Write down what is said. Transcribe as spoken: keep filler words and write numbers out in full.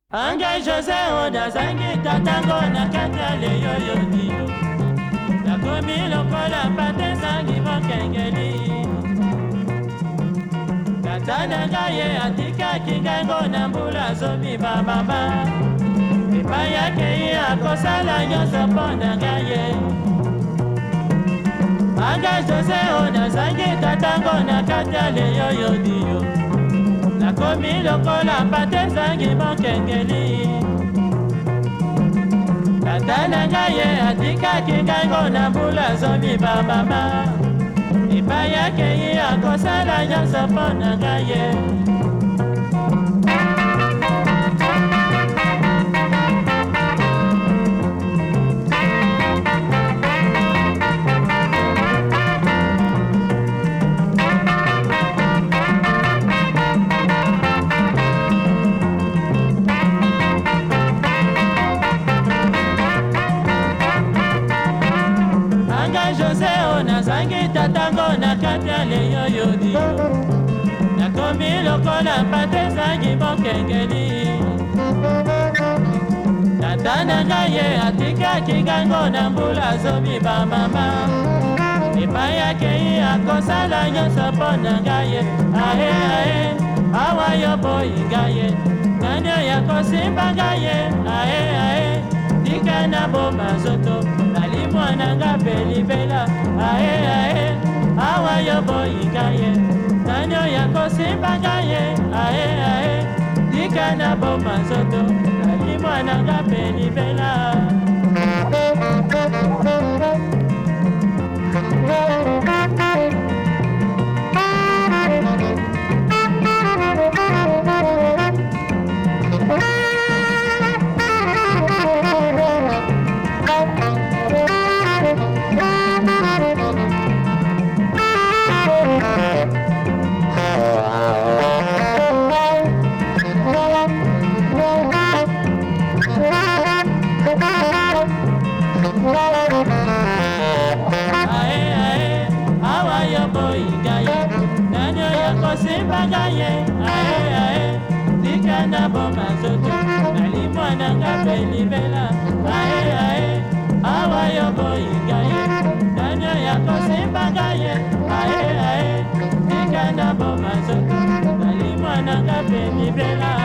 Angai José Oda zangi tatango na katale yoyo dio nakomi lokola pate zangi mokengeli katana ngaye atikaki ngango na mbula zomi bamama epai yake ye akosala nyonso mpo na ngaye Angai José Oda zangi tatango na katale yoyo dio nakomi lokola pate zangi mokengeli tata na ngai ye atikaki ngango na mbula zomi bamama epai yake ye akosala nyonso mpo na ngai ye José Oda zangi tatango na katale yoyo dio nakomi lokola pate zangi mokengeli tata na ngai ye atikaki ngango na mbula zomi bamama epai yake ye akosala nyonso mpo na ngai ye ae ae awa yo boyi ngai ye nani oyo akosimba ngai ye ae ae tika na bomba nzoto mwana nga pelibela ae ae awa yo boyi ngaye nani oyo akosimba ngaye ae ae tika na bomba nzoto nali mwana nga pelibela Simba ngaye ae ae tika na bomba nzoto nali mwana nga pelibela ae ae awa yo boyi ngaye nani oyo akosimba ngaye ae ae tika na bomba nzoto nali mwana nga pelibela